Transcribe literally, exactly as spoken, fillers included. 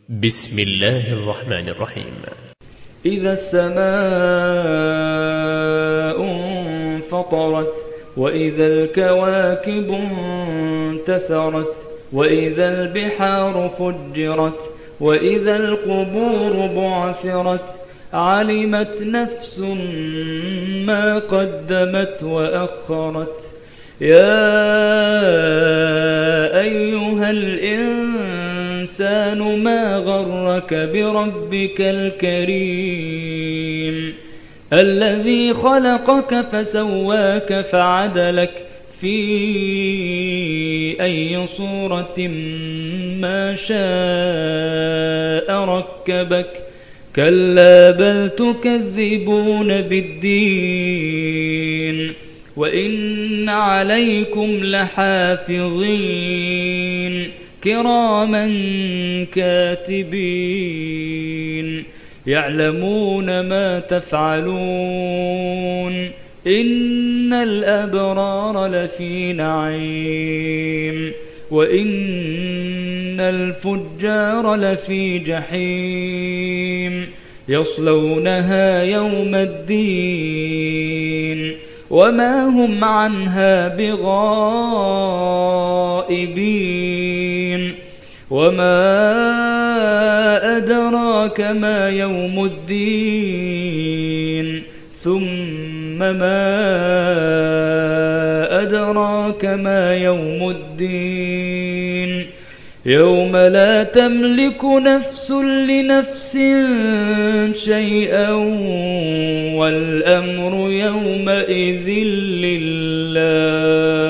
بسم الله الرحمن الرحيم. إذا السماء انفطرت وإذا الكواكب انتثرت وإذا البحار فجرت وإذا القبور بعثرت علمت نفس ما قدمت وأخرت. يا أيها الإنسان ما غرك بربك الكريم الذي خلقك فسواك فعدلك في أي صورة ما شاء ركبك. كلا بل تكذبون بالدين وإن عليكم لحافظين كراما كاتبين يعلمون ما تفعلون. إن الأبرار لفي نعيم وإن الفجار لفي جحيم يصلونها يوم الدين وما هم عنها بغائبين. وما أدراك ما يوم الدين ثم ما أدراك ما يوم الدين يوم لا تملك نفس لنفس شيئا والأمر يومئذ لله.